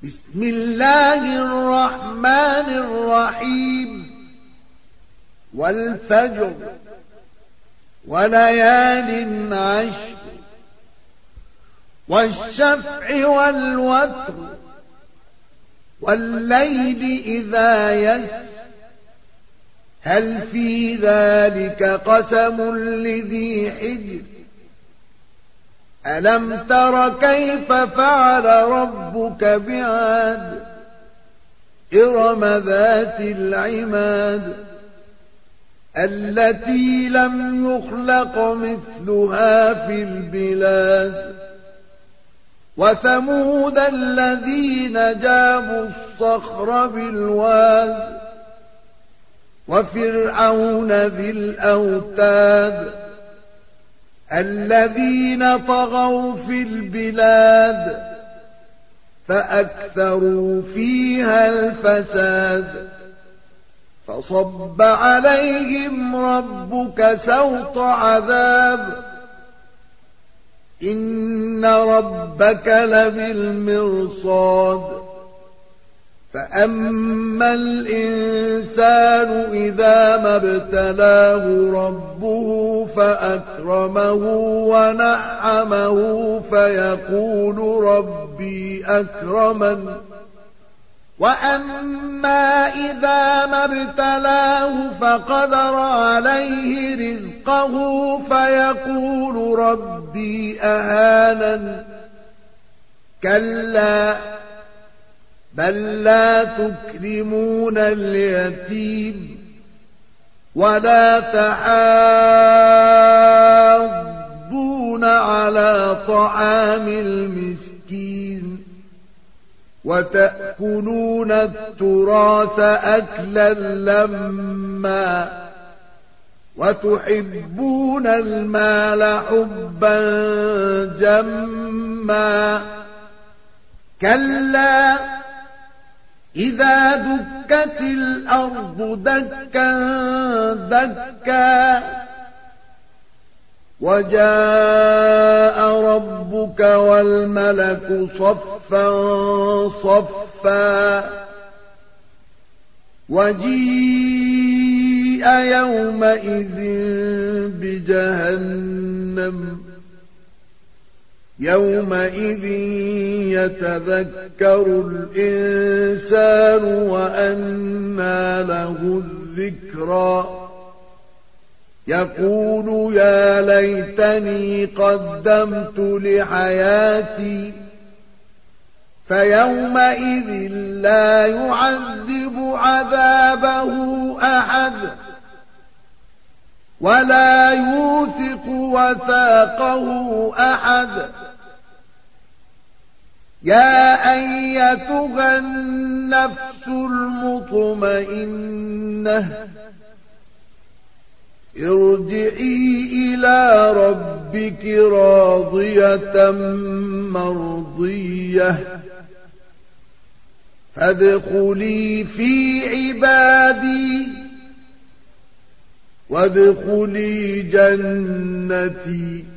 بسم الله الرحمن الرحيم والفجر وليال عشر والشفع والوتر والليل إذا يسر هل في ذلك قسم لذي حجر ألم تر كيف فعل ربك بعاد إرم ذات العماد التي لم يخلق مثلها في البلاد وثمود الذين جابوا الصخر بالواد وفرعون ذي الأوتاد الذين طغوا في البلاد فأكثروا فيها الفساد فصب عليهم ربك سوط عذاب إن ربك لبالمرصاد فأما الإنسان إذا ما ابتلاه ربه فأكرمه ونعمه فيقول ربي أكرمن وأما إذا ما ابتلاه فقدر عليه رزقه فيقول ربي أهانن كلا بل لا تكرمون اليتيم ولا تحاضون على طعام المسكين وتأكلون التراث أكلا لما وتحبون المال حبا جما كلا إذا دكت الأرض دكا دكا وجاء ربك والملك صفا صفا وجيء يومئذ بجهنم يومئذ يتذكر الإنسان وأنى له الذكرى يقول يا ليتني قدمت لحياتي فيومئذ لا يعذب عذابه أحد ولا يوثق وثاقه أحد يا أيتها النفس المطمئنة ارجعي إلى ربك راضية مرضية فادخلي في عبادي وادخلي جنتي